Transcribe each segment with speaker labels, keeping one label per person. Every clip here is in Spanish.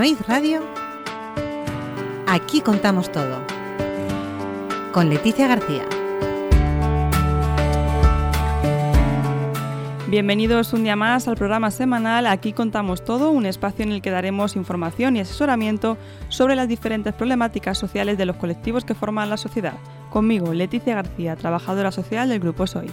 Speaker 1: oís radio, aquí contamos todo. Con Leticia García.
Speaker 2: Bienvenidos un día más al programa semanal Aquí contamos todo, un espacio en el que daremos información y asesoramiento sobre las diferentes problemáticas sociales de los colectivos que forman la sociedad. Conmigo, Leticia García, trabajadora social del Grupo SOI.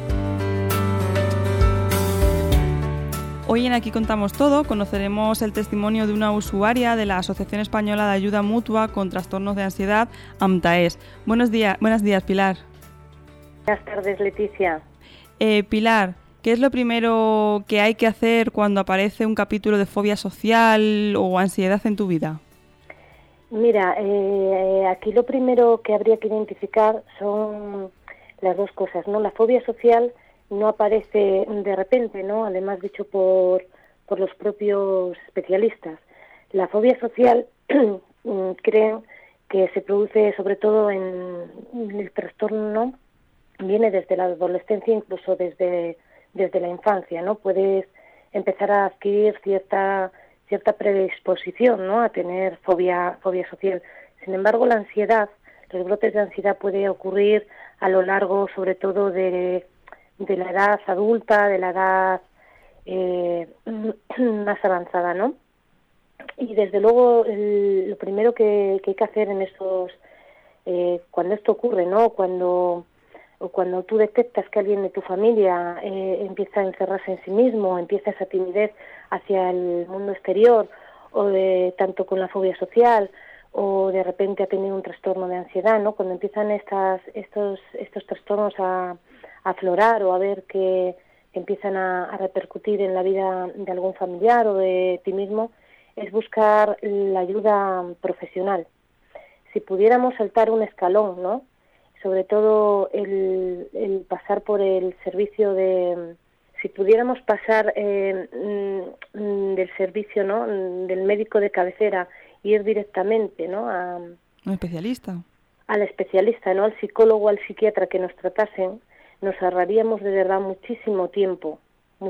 Speaker 2: Hoy en Aquí contamos todo conoceremos el testimonio de una usuaria de la Asociación Española de Ayuda Mutua con Trastornos de Ansiedad, AMTAES. Buenos días, Pilar.
Speaker 3: Buenas tardes, Leticia.
Speaker 2: Pilar, ¿qué es lo primero que hay que hacer cuando aparece un capítulo de fobia social o ansiedad en tu vida?
Speaker 3: Mira, aquí lo primero que habría que identificar son las dos cosas, ¿no? La fobia social no aparece de repente, ¿no? Además dicho por los propios especialistas. La fobia social creen que se produce sobre todo en el trastorno, viene desde la adolescencia, incluso desde la infancia, ¿no? Puedes empezar a adquirir cierta predisposición, ¿no? A tener fobia social. Sin embargo, la ansiedad, los brotes de ansiedad puede ocurrir a lo largo, sobre todo, de la edad adulta, de la edad más avanzada, ¿no? Y desde luego lo primero que hay que hacer en estos, cuando esto ocurre, ¿no? Cuando tú detectas que alguien de tu familia empieza a encerrarse en sí mismo, empieza esa timidez hacia el mundo exterior, o tanto con la fobia social, o de repente ha tenido un trastorno de ansiedad, ¿no? Cuando empiezan estos trastornos a aflorar o a ver que empiezan a repercutir en la vida de algún familiar o de ti mismo, es buscar la ayuda profesional. Si pudiéramos saltar un escalón, ¿no? Sobre todo el pasar por el servicio si pudiéramos pasar del servicio, ¿no? Del médico de cabecera, ir directamente, ¿no?
Speaker 2: ¿Un especialista?
Speaker 3: Al especialista, ¿no? Al psicólogo, al psiquiatra que nos tratasen, nos ahorraríamos de verdad muchísimo tiempo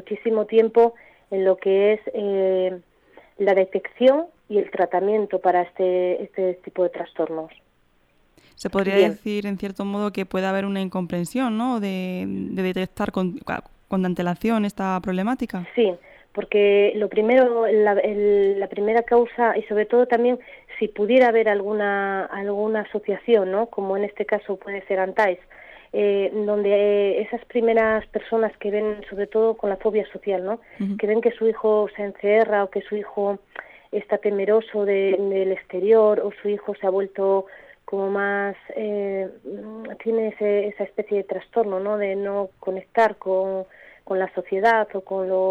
Speaker 3: en lo que es la detección y el tratamiento para este tipo de trastornos.
Speaker 2: Se podría decir, en cierto modo, que puede haber una incomprensión, ¿no?, de detectar con antelación esta problemática.
Speaker 3: Sí, porque lo primero, la primera causa, y sobre todo también si pudiera haber alguna asociación, ¿no?, como en este caso puede ser AMTAES, donde esas primeras personas que ven, sobre todo con la fobia social, ¿no?, uh-huh, que ven que su hijo se encierra o que su hijo está temeroso del exterior, o su hijo se ha vuelto como más, tiene esa especie de trastorno, ¿no?, de no conectar con la sociedad o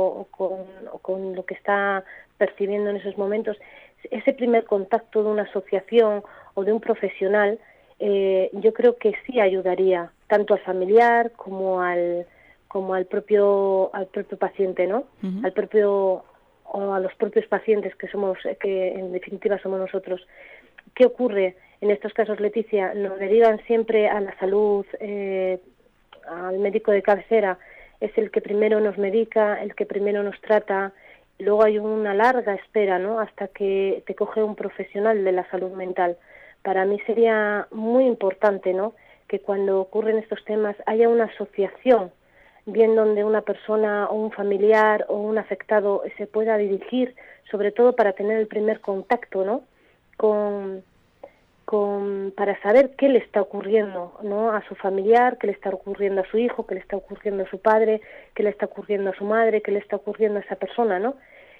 Speaker 3: con lo que está percibiendo en esos momentos. Ese primer contacto de una asociación o de un profesional, yo creo que sí ayudaría tanto al familiar como al propio paciente, ¿no? Uh-huh. O a los propios pacientes que en definitiva somos nosotros. ¿Qué ocurre en estos casos, Leticia? Nos derivan siempre a la salud, al médico de cabecera. Es el que primero nos medica, el que primero nos trata. Luego hay una larga espera, ¿no?, hasta que te coge un profesional de la salud mental. Para mí sería muy importante, ¿no?, que cuando ocurren estos temas haya una asociación, bien donde una persona o un familiar o un afectado se pueda dirigir, sobre todo para tener el primer contacto, ¿no?, para saber qué le está ocurriendo, ¿no?, a su familiar, qué le está ocurriendo a su hijo, qué le está ocurriendo a su padre, qué le está ocurriendo a su madre, qué le está ocurriendo a esa persona, ¿no?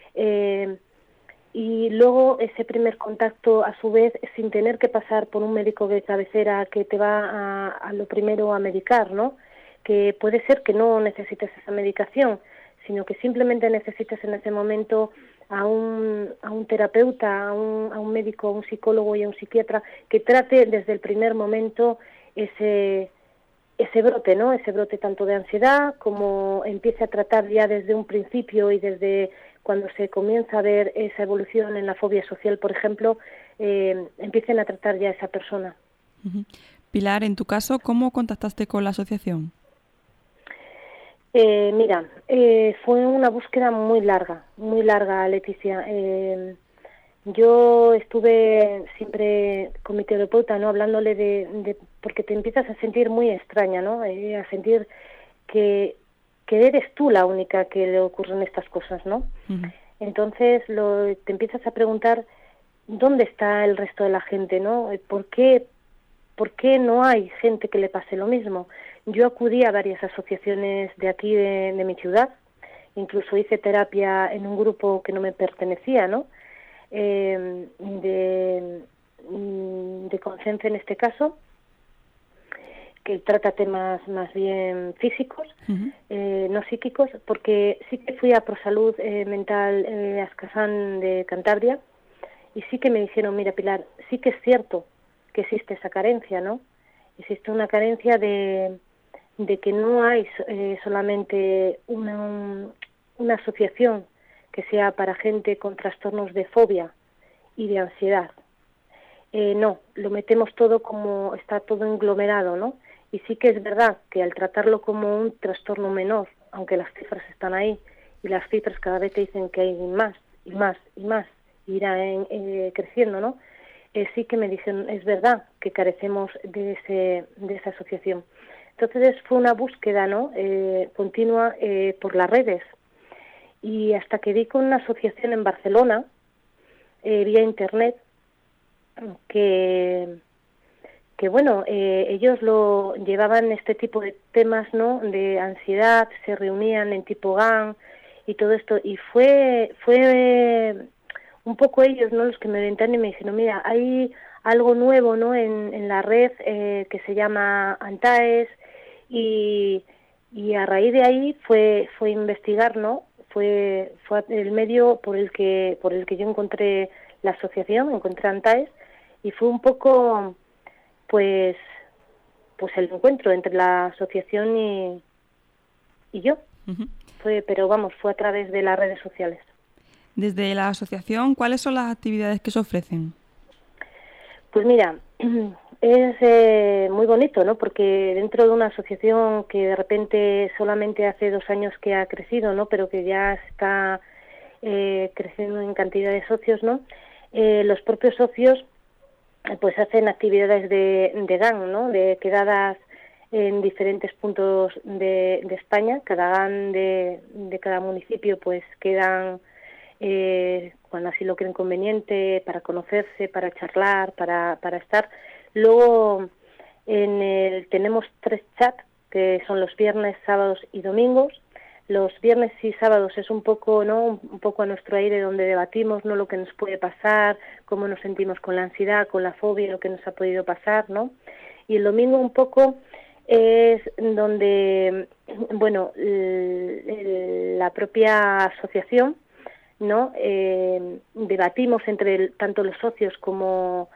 Speaker 3: Y luego ese primer contacto, a su vez, sin tener que pasar por un médico de cabecera que te va a lo primero a medicar, ¿no?, que puede ser que no necesites esa medicación, sino que simplemente necesites en ese momento a un terapeuta, a un médico, a un psicólogo y a un psiquiatra que trate desde el primer momento ese brote, ¿no? Ese brote tanto de ansiedad, como empiece a tratar ya desde un principio y desde cuando se comienza a ver esa evolución en la fobia social, por ejemplo, empiecen a tratar ya a esa persona.
Speaker 2: Uh-huh. Pilar, en tu caso, ¿cómo contactaste con la asociación?
Speaker 3: Fue una búsqueda muy larga, Leticia. yo estuve siempre con mi terapeuta, ¿no? Hablándole porque te empiezas a sentir muy extraña, ¿no? A sentir que eres tú la única que le ocurren estas cosas, ¿no?
Speaker 2: Ujú.
Speaker 3: Entonces te empiezas a preguntar dónde está el resto de la gente, ¿no? ¿Por qué no hay gente que le pase lo mismo? Yo acudí a varias asociaciones de aquí, de mi ciudad, incluso hice terapia en un grupo que no me pertenecía, ¿no? De Concentre en este caso, que trata temas más bien físicos,
Speaker 2: Ujú.
Speaker 3: no psíquicos, porque sí que fui a Prosalud Mental Ascasán de Cantabria, y sí que me dijeron, mira Pilar, sí que es cierto que existe esa carencia, ¿no? Existe una carencia de que no hay solamente una asociación que sea para gente con trastornos de fobia y de ansiedad. No, lo metemos todo como está todo englomerado, ¿no? Y sí que es verdad que al tratarlo como un trastorno menor, aunque las cifras están ahí, y las cifras cada vez te dicen que hay más y más y más, y irá creciendo, ¿no? Sí que me dicen, es verdad que carecemos de esa asociación. Entonces fue una búsqueda, ¿no? Continua por las redes, y hasta que di con una asociación en Barcelona, vía internet, que bueno, ellos lo llevaban este tipo de temas, ¿no? De ansiedad, se reunían en tipo GAN y todo esto, y fue un poco ellos, ¿no? Los que me orientaron y me dijeron, mira, hay algo nuevo, ¿no? En la red que se llama Antaes, y a raíz de ahí fue investigar, ¿no? Fue el medio por el que yo encontré la asociación, encontré Antaes, y fue un poco pues el encuentro entre la asociación y yo.
Speaker 2: Ujú.
Speaker 3: Pero vamos, fue a través de las redes sociales.
Speaker 2: Desde la asociación, ¿cuáles son las actividades que se ofrecen?
Speaker 3: Pues mira, es muy bonito, ¿no? Porque dentro de una asociación que de repente solamente hace 2 años que ha crecido, ¿no? Pero que ya está creciendo en cantidad de socios, ¿no? Los propios socios pues hacen actividades de GAN, ¿no? De quedadas en diferentes puntos de España. Cada GAN de cada municipio pues quedan cuando así lo creen conveniente, para conocerse, para charlar, para estar. Luego tenemos 3 chats, que son los viernes, sábados y domingos. Los viernes y sábados es un poco, ¿no? Un poco a nuestro aire, donde debatimos, ¿no? Lo que nos puede pasar, cómo nos sentimos con la ansiedad, con la fobia, lo que nos ha podido pasar, ¿no? Y el domingo un poco es donde, bueno, la propia asociación, ¿no? Debatimos entre tanto los socios como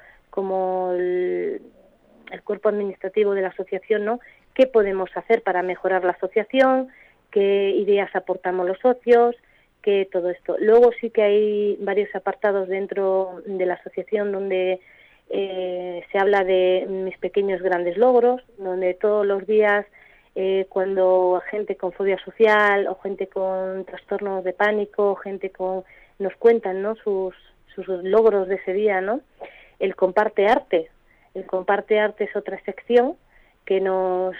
Speaker 3: el cuerpo administrativo de la asociación, ¿no? ¿Qué podemos hacer para mejorar la asociación? ¿Qué ideas aportamos los socios? ¿Qué todo esto? Luego sí que hay varios apartados dentro de la asociación donde se habla de mis pequeños grandes logros, donde todos los días cuando gente con fobia social o gente con trastornos de pánico, nos cuentan, ¿no? sus logros de ese día, ¿no? El comparte arte es otra sección que nos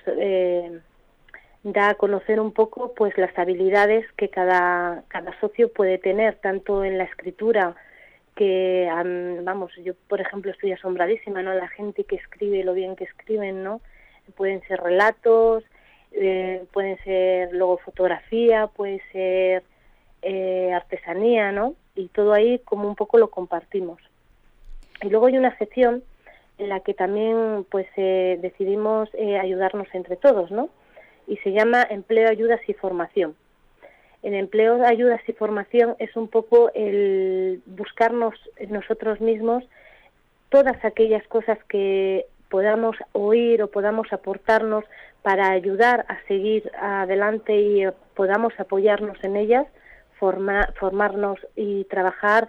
Speaker 3: da a conocer un poco pues las habilidades que cada socio puede tener, tanto en la escritura, que vamos, yo por ejemplo estoy asombradísima, ¿no? La gente que escribe, lo bien que escriben, ¿no? Pueden ser relatos, pueden ser luego fotografía, puede ser artesanía, ¿no? Y todo ahí como un poco lo compartimos. Y luego hay una sección en la que también pues decidimos ayudarnos entre todos, ¿no? Y se llama Empleo, Ayudas y Formación. En Empleo, Ayudas y Formación es un poco el buscarnos nosotros mismos todas aquellas cosas que podamos oír o podamos aportarnos para ayudar a seguir adelante y podamos apoyarnos en ellas, formarnos y trabajar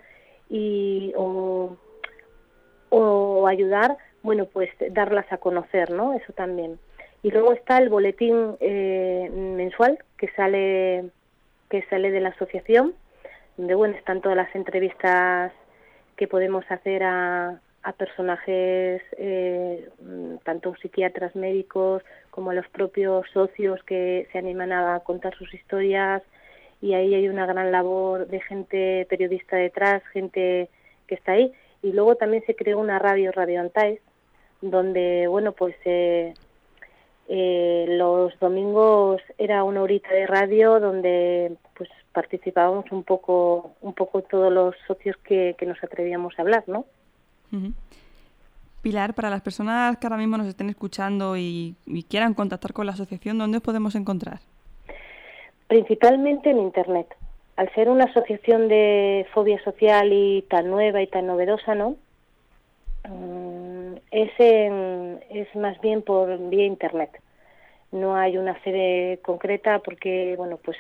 Speaker 3: o ayudar, bueno, pues darlas a conocer, ¿no? Eso también. Y luego está el boletín mensual que sale de la asociación, donde bueno están todas las entrevistas que podemos hacer a personajes, tanto psiquiatras, médicos, como a los propios socios que se animan a contar sus historias, y ahí hay una gran labor de gente periodista detrás, gente que está ahí. Y luego también se creó una Radio Antaes, donde, bueno, pues los domingos era una horita de radio donde pues participábamos un poco todos los socios que nos atrevíamos a hablar, ¿no?
Speaker 2: Uh-huh. Pilar, para las personas que ahora mismo nos estén escuchando y quieran contactar con la asociación, ¿dónde os podemos encontrar?
Speaker 3: Principalmente en Internet. Al ser una asociación de fobia social y tan nueva y tan novedosa, ¿no? Es más bien por vía Internet. No hay una sede concreta porque, bueno, pues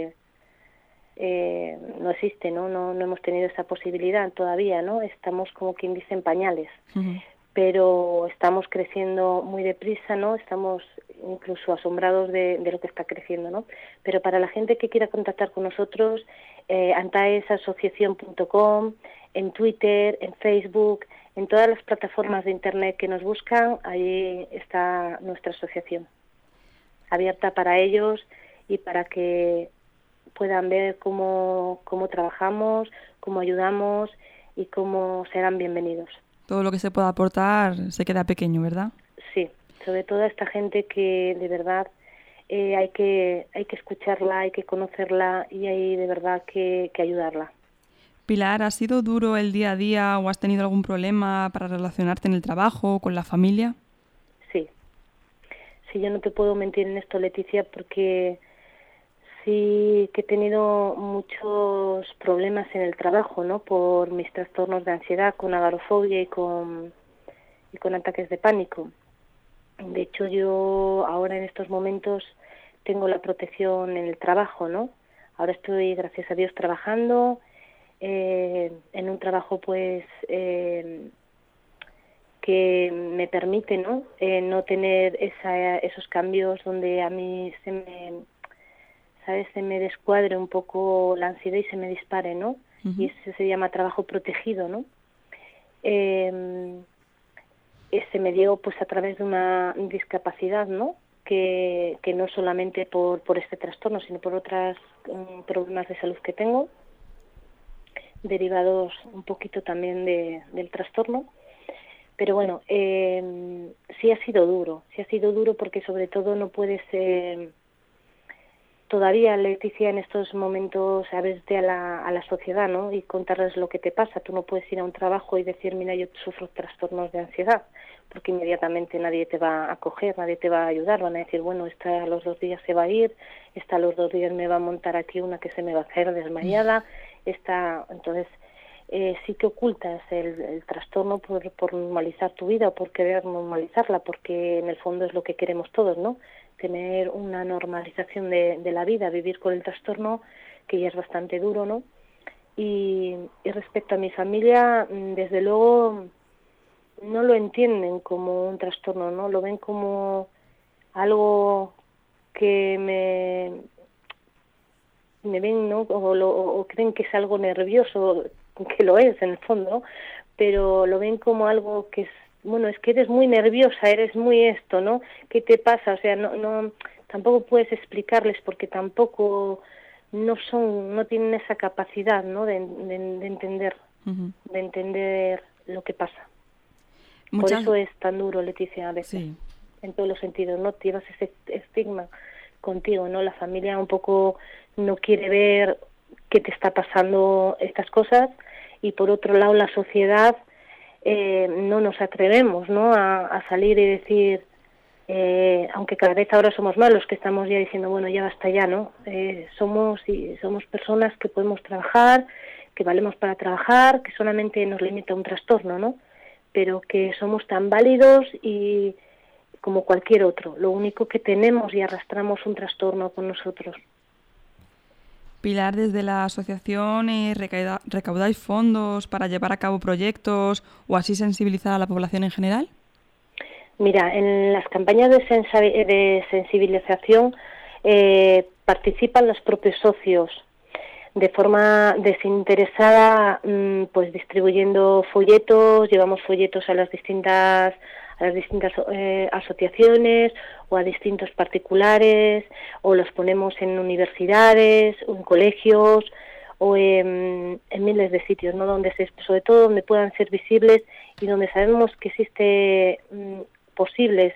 Speaker 3: no existe, ¿no? No hemos tenido esa posibilidad todavía, ¿no? Estamos, como quien dice, en pañales. Uh-huh. Pero estamos creciendo muy deprisa, ¿no? Estamos incluso asombrados de lo que está creciendo, ¿no? Pero para la gente que quiera contactar con nosotros, antaesasociación.com, en Twitter, en Facebook, en todas las plataformas de Internet que nos buscan, ahí está nuestra asociación, abierta para ellos y para que puedan ver cómo trabajamos, cómo ayudamos y cómo serán bienvenidos.
Speaker 2: Todo lo que se pueda aportar se queda pequeño, ¿verdad?
Speaker 3: Sí, sobre todo a esta gente que de verdad hay que escucharla, hay que conocerla y hay de verdad que ayudarla.
Speaker 2: Pilar, ¿ha sido duro el día a día o has tenido algún problema para relacionarte en el trabajo o con la familia?
Speaker 3: Sí, yo no te puedo mentir en esto, Leticia, porque sí que he tenido muchos problemas en el trabajo, ¿no? Por mis trastornos de ansiedad, con agorafobia y con ataques de pánico. De hecho, yo ahora en estos momentos tengo la protección en el trabajo, ¿no? Ahora estoy, gracias a Dios, trabajando en un trabajo, pues, que me permite, ¿no? No tener esos cambios donde a mí se me descuadre un poco la ansiedad y se me dispare, ¿no? Uh-huh. Y eso se llama trabajo protegido, ¿no? Se me dio pues a través de una discapacidad, ¿no? Que no solamente por este trastorno, sino por otros problemas de salud que tengo, derivados un poquito también del trastorno. Pero bueno, sí ha sido duro porque sobre todo no puedes todavía, Leticia, en estos momentos abrirte a la sociedad, ¿no? Y contarles lo que te pasa. Tú no puedes ir a un trabajo y decir, mira, yo sufro trastornos de ansiedad, porque inmediatamente nadie te va a acoger, nadie te va a ayudar. Van a decir, bueno, esta a los 2 días se va a ir, esta a los 2 días me va a montar aquí una que se me va a hacer desmayada, entonces sí que ocultas el trastorno por normalizar tu vida o por querer normalizarla, porque en el fondo es lo que queremos todos, ¿no? Tener una normalización de la vida, vivir con el trastorno, que ya es bastante duro, ¿no? Y respecto a mi familia, desde luego no lo entienden como un trastorno, ¿no? Lo ven como algo que me ven, ¿no? O creen que es algo nervioso, que lo es en el fondo, ¿no? Pero lo ven como algo que es, bueno, es que eres muy nerviosa, eres muy esto, ¿no? ¿Qué te pasa? O sea, no tampoco puedes explicarles porque tampoco no tienen esa capacidad, ¿no? De entender, uh-huh, de entender lo que pasa. Por eso es tan duro, Leticia, a veces, sí, en todos los sentidos, ¿no? Llevas ese estigma contigo, ¿no? La familia un poco no quiere ver que te está pasando estas cosas, y por otro lado la sociedad no nos atrevemos, ¿no? a salir y decir, aunque cada vez ahora somos más los que estamos ya diciendo, bueno, ya basta ya, ¿no? Somos personas que podemos trabajar, que valemos para trabajar, que solamente nos limita un trastorno, ¿no? Pero que somos tan válidos y como cualquier otro. Lo único que tenemos y arrastramos un trastorno con nosotros.
Speaker 2: Pilar, desde la asociación ¿recaudáis fondos para llevar a cabo proyectos o así sensibilizar a la población en general?
Speaker 3: Mira, en las campañas de sensibilización participan los propios socios. de forma desinteresada, pues distribuyendo folletos, llevamos folletos a las distintas asociaciones o a distintos particulares, o los ponemos en universidades o en colegios o en miles de sitios, ¿no? Sobre todo donde puedan ser visibles y donde sabemos que existe posibles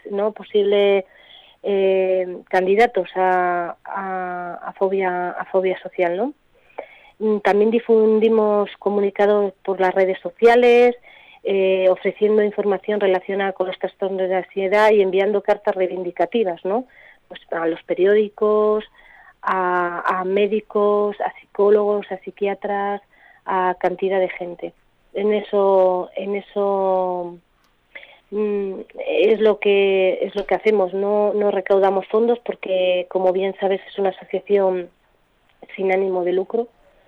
Speaker 3: candidatos a fobia social, ¿no? También difundimos comunicados por las redes sociales, ofreciendo información relacionada con los trastornos de ansiedad y enviando cartas reivindicativas, ¿no? Pues a los periódicos, a médicos, a psicólogos, a psiquiatras, a cantidad de gente. En eso es lo que hacemos. No recaudamos fondos porque, como bien sabes, es una asociación sin ánimo de lucro.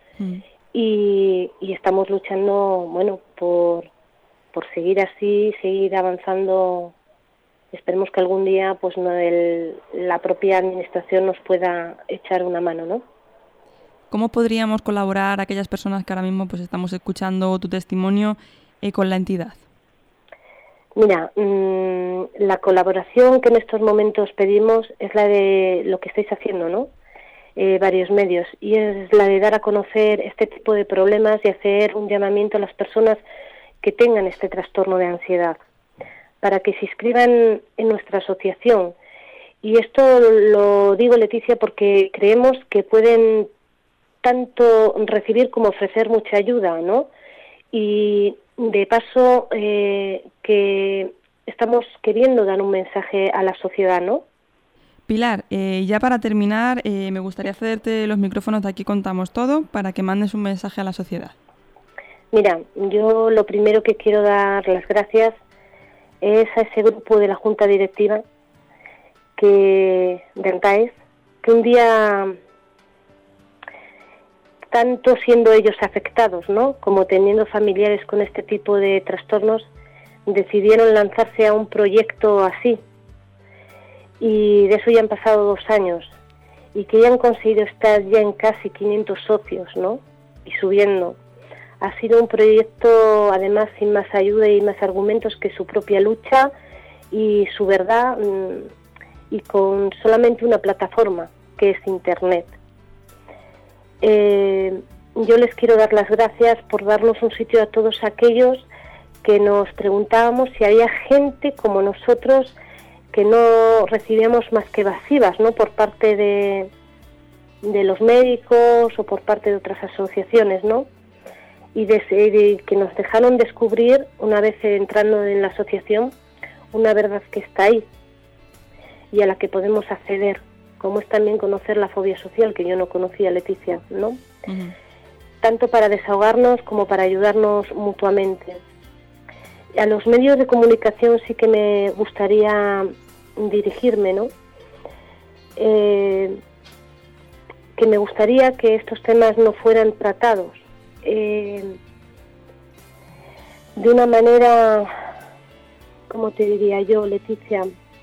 Speaker 3: Y estamos luchando, bueno, por seguir así, seguir avanzando. Esperemos que algún día pues la propia administración nos pueda echar una mano, ¿no?
Speaker 2: ¿Cómo podríamos colaborar aquellas personas que ahora mismo pues estamos escuchando tu testimonio con la entidad?
Speaker 3: Mira, la colaboración que en estos momentos pedimos es la de lo que estáis haciendo, ¿no? Varios medios, y es la de dar a conocer este tipo de problemas y hacer un llamamiento a las personas que tengan este trastorno de ansiedad, para que se inscriban en nuestra asociación. Y esto lo digo, Leticia, porque creemos que pueden tanto recibir como ofrecer mucha ayuda, ¿no? Y de paso que estamos queriendo dar un mensaje a la sociedad, ¿no?
Speaker 2: Pilar, ya para terminar, me gustaría cederte los micrófonos de Aquí Contamos Todo para que mandes un mensaje a la sociedad.
Speaker 3: Mira, yo lo primero que quiero dar las gracias es a ese grupo de la Junta Directiva de ANTAES, que un día, tanto siendo ellos afectados, ¿no?, como teniendo familiares con este tipo de trastornos, decidieron lanzarse a un proyecto así. Y de eso ya han pasado 2 años, y que ya han conseguido estar ya en casi 500 socios, ¿no?, y subiendo. Ha sido un proyecto, además, sin más ayuda y más argumentos que su propia lucha y su verdad, y con solamente una plataforma, que es Internet. Yo les quiero dar las gracias por darnos un sitio a todos aquellos que nos preguntábamos si había gente como nosotros que no recibíamos más que evasivas, ¿no?, por parte de los médicos o por parte de otras asociaciones, ¿no? Y que nos dejaron descubrir, una vez entrando en la asociación, una verdad que está ahí y a la que podemos acceder, como es también conocer la fobia social, que yo no conocía, Leticia, ¿no? Uh-huh. Tanto para desahogarnos como para ayudarnos mutuamente. A los medios de comunicación sí que me gustaría dirigirme, ¿no? Que me gustaría que estos temas no fueran tratados de una manera, ¿cómo te diría yo, Leticia?,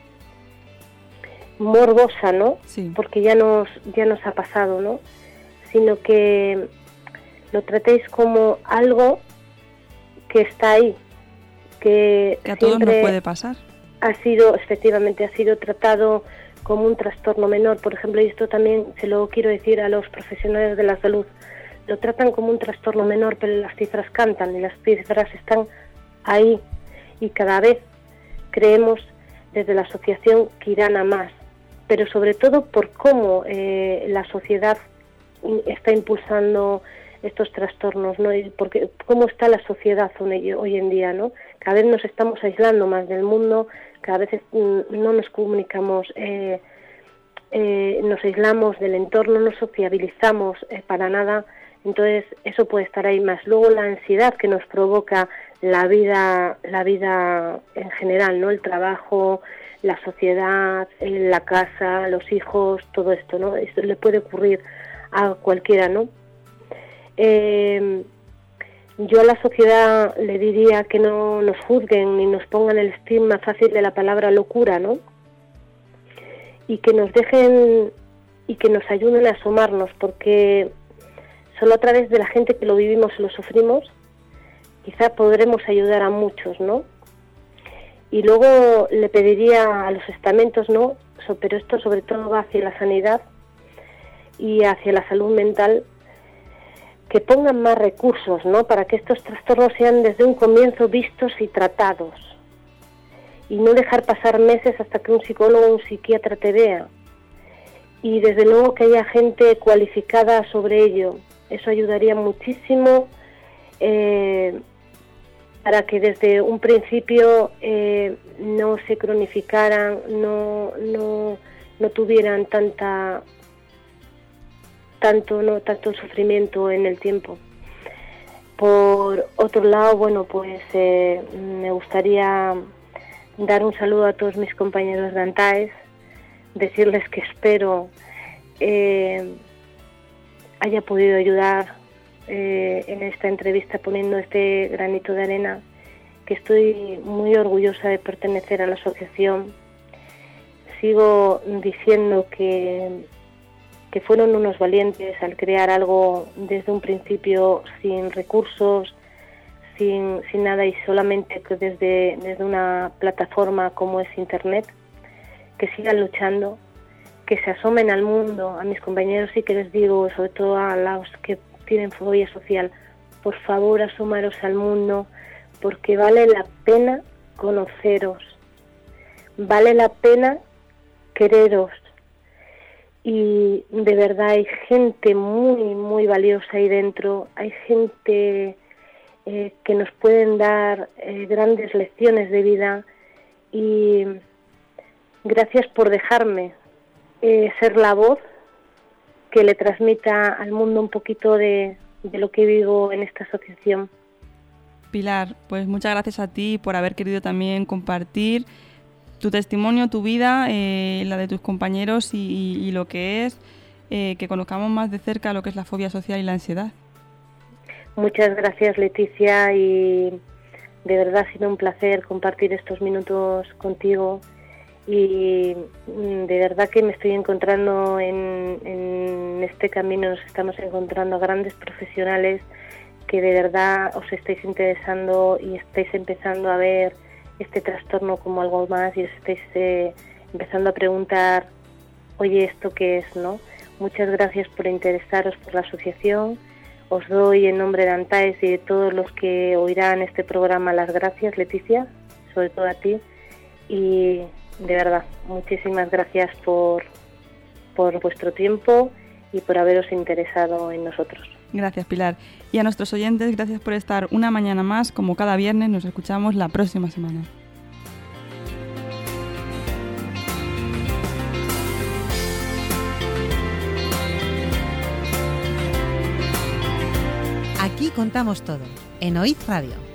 Speaker 3: morbosa, ¿no? Sí. Porque ya nos ha pasado, ¿no? Sino que lo tratéis como algo que está ahí, que
Speaker 2: a todos nos puede pasar.
Speaker 3: Efectivamente, ha sido tratado como un trastorno menor. Por ejemplo, y esto también se lo quiero decir a los profesionales de la salud, lo tratan como un trastorno menor, pero las cifras cantan y las cifras están ahí, y cada vez creemos desde la asociación que irán a más, pero sobre todo por cómo la sociedad está impulsando estos trastornos, ¿no? Y porque cómo está la sociedad hoy en día, ¿no? Cada vez nos estamos aislando más del mundo, cada vez no nos comunicamos, nos aislamos del entorno, no sociabilizamos para nada. Entonces eso puede estar ahí más. Luego la ansiedad que nos provoca la vida en general, ¿no? El trabajo, la sociedad, la casa, los hijos, todo esto, ¿no? Esto le puede ocurrir a cualquiera, ¿no? Yo a la sociedad le diría que no nos juzguen ni nos pongan el estigma fácil de la palabra locura, ¿no? Y que nos dejen y que nos ayuden a asomarnos, porque solo a través de la gente que lo vivimos y lo sufrimos, quizá podremos ayudar a muchos, ¿no? Y luego le pediría a los estamentos, ¿no? Pero esto sobre todo va hacia la sanidad y hacia la salud mental, que pongan más recursos, ¿no? Para que estos trastornos sean desde un comienzo vistos y tratados. Y no dejar pasar meses hasta que un psicólogo o un psiquiatra te vea. Y desde luego que haya gente cualificada sobre ello. Eso ayudaría muchísimo para que desde un principio no se cronificaran, no tuvieran tanto sufrimiento en el tiempo. Por otro lado, bueno, pues me gustaría dar un saludo a todos mis compañeros de ANTAES, decirles que espero haya podido ayudar en esta entrevista poniendo este granito de arena, que estoy muy orgullosa de pertenecer a la asociación. Sigo diciendo que fueron unos valientes al crear algo desde un principio sin recursos, sin nada, y solamente desde una plataforma como es Internet. Que sigan luchando, que se asomen al mundo. A mis compañeros sí que les digo, sobre todo a los que tienen fobia social, por favor asomaros al mundo, porque vale la pena conoceros, vale la pena quereros, y de verdad hay gente muy, muy valiosa ahí dentro, hay gente que nos pueden dar grandes lecciones de vida, y gracias por dejarme ser la voz que le transmita al mundo un poquito de lo que vivo en esta asociación.
Speaker 2: Pilar, pues muchas gracias a ti por haber querido también compartir tu testimonio, tu vida, la de tus compañeros y lo que es que conozcamos más de cerca lo que es la fobia social y la ansiedad.
Speaker 3: Muchas gracias, Leticia, y de verdad ha sido un placer compartir estos minutos contigo. Y de verdad que me estoy encontrando en este camino, nos estamos encontrando grandes profesionales que de verdad os estáis interesando y estáis empezando a ver este trastorno como algo más, y os estáis empezando a preguntar, oye, ¿esto qué es?, ¿no? Muchas gracias por interesaros por la asociación. Os doy en nombre de ANTAES y de todos los que oirán este programa las gracias, Leticia, sobre todo a ti, y de verdad, muchísimas gracias por vuestro tiempo y por haberos interesado en nosotros.
Speaker 2: Gracias, Pilar. Y a nuestros oyentes, gracias por estar una mañana más. Como cada viernes, nos escuchamos la próxima semana.
Speaker 1: Aquí contamos todo, en OID Radio.